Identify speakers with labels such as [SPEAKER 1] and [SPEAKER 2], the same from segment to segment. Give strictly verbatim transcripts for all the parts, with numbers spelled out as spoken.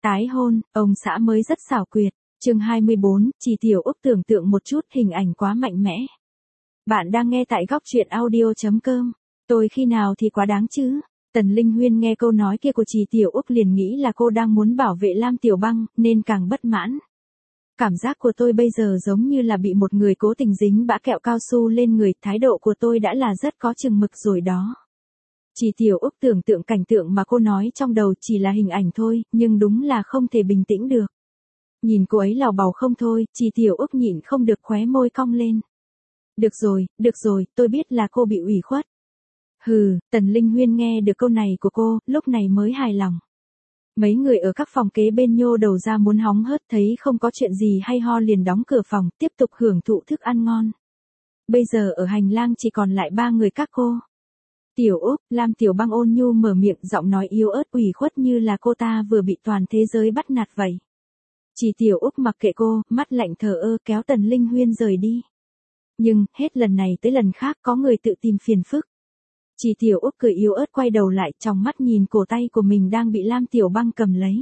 [SPEAKER 1] Tái hôn, ông xã mới rất xảo quyệt. Chương hai mươi bốn, Chỉ Tiểu Úc tưởng tượng một chút, hình ảnh quá mạnh mẽ. Bạn đang nghe tại góc truyện audio chấm com. Tôi khi nào thì quá đáng chứ? Tần Linh Huyên nghe câu nói kia của Chỉ Tiểu Úc liền nghĩ là cô đang muốn bảo vệ Lam Tiểu Băng, nên càng bất mãn. Cảm giác của tôi bây giờ giống như là bị một người cố tình dính bã kẹo cao su lên người, thái độ của tôi đã là rất có chừng mực rồi đó. Chỉ Tiểu Úc tưởng tượng cảnh tượng mà cô nói trong đầu chỉ là hình ảnh thôi, nhưng đúng là không thể bình tĩnh được. Nhìn cô ấy lào bào không thôi, Chỉ Tiểu Úc nhịn không được khóe môi cong lên. Được rồi, được rồi, tôi biết là cô bị ủy khuất. Hừ, Tần Linh Huyên nghe được câu này của cô, lúc này mới hài lòng. Mấy người ở các phòng kế bên nhô đầu ra muốn hóng hớt, thấy không có chuyện gì hay ho liền đóng cửa phòng, tiếp tục hưởng thụ thức ăn ngon. Bây giờ ở hành lang chỉ còn lại ba người các cô. Tiểu Úc, Lam Tiểu Băng ôn nhu mở miệng, giọng nói yếu ớt ủy khuất như là cô ta vừa bị toàn thế giới bắt nạt vậy. Chỉ Tiểu Úc mặc kệ cô, mắt lạnh thờ ơ kéo Tần Linh Huyên rời đi. Nhưng, hết lần này tới lần khác có người tự tìm phiền phức. Chỉ Tiểu Úc cười yếu ớt quay đầu lại, trong mắt nhìn cổ tay của mình đang bị Lam Tiểu Băng cầm lấy.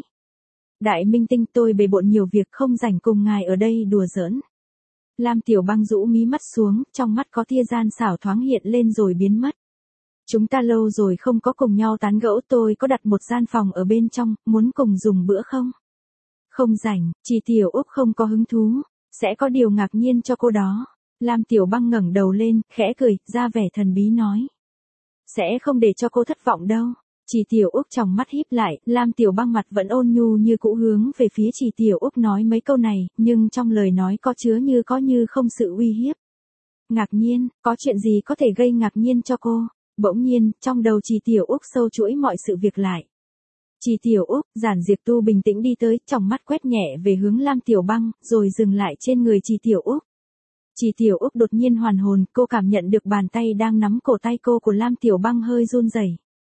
[SPEAKER 1] Đại minh tinh, tôi bề bộn nhiều việc không rảnh cùng ngài ở đây đùa giỡn. Lam Tiểu Băng rũ mí mắt xuống, trong mắt có tia gian xảo thoáng hiện lên rồi biến mất. Chúng ta lâu rồi không có cùng nhau tán gẫu, tôi có đặt một gian phòng ở bên trong, muốn cùng dùng bữa không? Không rảnh, Chỉ Tiểu Úc không có hứng thú, sẽ có điều ngạc nhiên cho cô đó. Lam Tiểu Băng ngẩng đầu lên, khẽ cười, ra vẻ thần bí nói. Sẽ không để cho cô thất vọng đâu. Chỉ Tiểu Úc trong mắt híp lại, Lam Tiểu Băng mặt vẫn ôn nhu như cũ hướng về phía Chỉ Tiểu Úc nói mấy câu này, nhưng trong lời nói có chứa như có như không sự uy hiếp. Ngạc nhiên, có chuyện gì có thể gây ngạc nhiên cho cô? Bỗng nhiên, trong đầu Chỉ Tiểu Úc sâu chuỗi mọi sự việc lại. Chỉ Tiểu Úc, Giản Diệp Tu bình tĩnh đi tới, trong mắt quét nhẹ về hướng Lam Tiểu Băng, rồi dừng lại trên người Chỉ Tiểu Úc. Chỉ Tiểu Úc đột nhiên hoàn hồn, cô cảm nhận được bàn tay đang nắm cổ tay cô của Lam Tiểu Băng hơi run rẩy.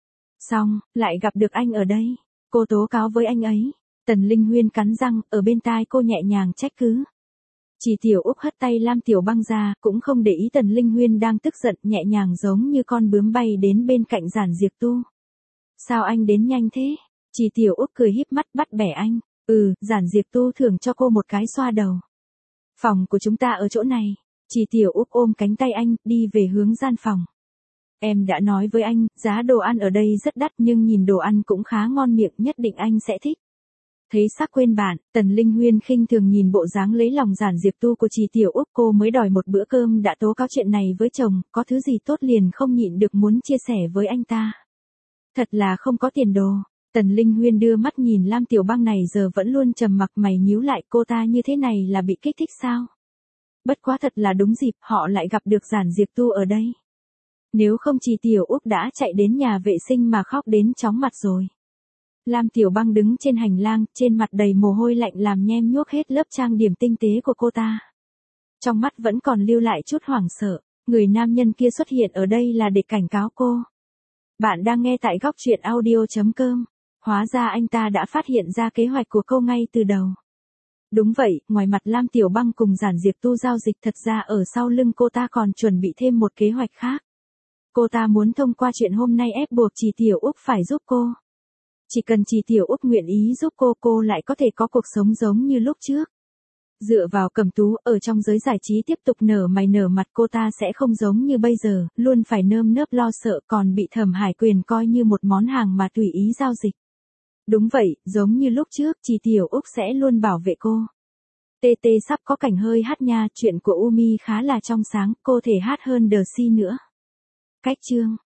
[SPEAKER 1] Xong, lại gặp được anh ở đây. Cô tố cáo với anh ấy. Tần Linh Huyên cắn răng, ở bên tai cô nhẹ nhàng trách cứ. Chỉ Tiểu Úc hất tay Lam Tiểu Băng ra, cũng không để ý Tần Linh Huyên đang tức giận, nhẹ nhàng giống như con bướm bay đến bên cạnh Giản Diệp Tu. Sao anh đến nhanh thế? Chỉ Tiểu Úc cười híp mắt bắt bẻ anh. Ừ, Giản Diệp Tu thưởng cho cô một cái xoa đầu. Phòng của chúng ta ở chỗ này. Chỉ Tiểu Úc ôm cánh tay anh, đi về hướng gian phòng. Em đã nói với anh, giá đồ ăn ở đây rất đắt nhưng nhìn đồ ăn cũng khá ngon miệng, nhất định anh sẽ thích. Thấy sắc quên bạn, Tần Linh Huyên khinh thường nhìn bộ dáng lấy lòng Giản Diệp Tu của Chỉ Tiểu Úc, cô mới đòi một bữa cơm đã tố cáo chuyện này với chồng, có thứ gì tốt liền không nhịn được muốn chia sẻ với anh ta. Thật là không có tiền đồ. Tần Linh Huyên đưa mắt nhìn Lam Tiểu Băng này giờ vẫn luôn trầm mặc, mày nhíu lại, cô ta như thế này là bị kích thích sao? Bất quá thật là đúng dịp, họ lại gặp được Giản Diệp Tu ở đây. Nếu không Chỉ Tiểu Úc đã chạy đến nhà vệ sinh mà khóc đến chóng mặt rồi. Lam Tiểu Băng đứng trên hành lang, trên mặt đầy mồ hôi lạnh làm nhem nhuốc hết lớp trang điểm tinh tế của cô ta. Trong mắt vẫn còn lưu lại chút hoảng sợ, người nam nhân kia xuất hiện ở đây là để cảnh cáo cô. Bạn đang nghe tại góc truyện audio chấm com. Hóa ra anh ta đã phát hiện ra kế hoạch của cô ngay từ đầu. Đúng vậy, ngoài mặt Lam Tiểu Băng cùng Giản Diệp Tu giao dịch, thật ra ở sau lưng cô ta còn chuẩn bị thêm một kế hoạch khác. Cô ta muốn thông qua chuyện hôm nay ép buộc Chỉ Tiểu Úc phải giúp cô. Chỉ cần Chỉ Tiểu Úc nguyện ý giúp cô, cô lại có thể có cuộc sống giống như lúc trước. Dựa vào Cẩm Tú, ở trong giới giải trí tiếp tục nở mày nở mặt, cô ta sẽ không giống như bây giờ, luôn phải nơm nớp lo sợ, còn bị Thẩm Hải Quyền coi như một món hàng mà tùy ý giao dịch. Đúng vậy, giống như lúc trước, Chỉ Tiểu Úc sẽ luôn bảo vệ cô. tê tê sắp có cảnh hơi hát nha, chuyện của Umi khá là trong sáng, cô thể hát hơn The Sea nữa. Cách chương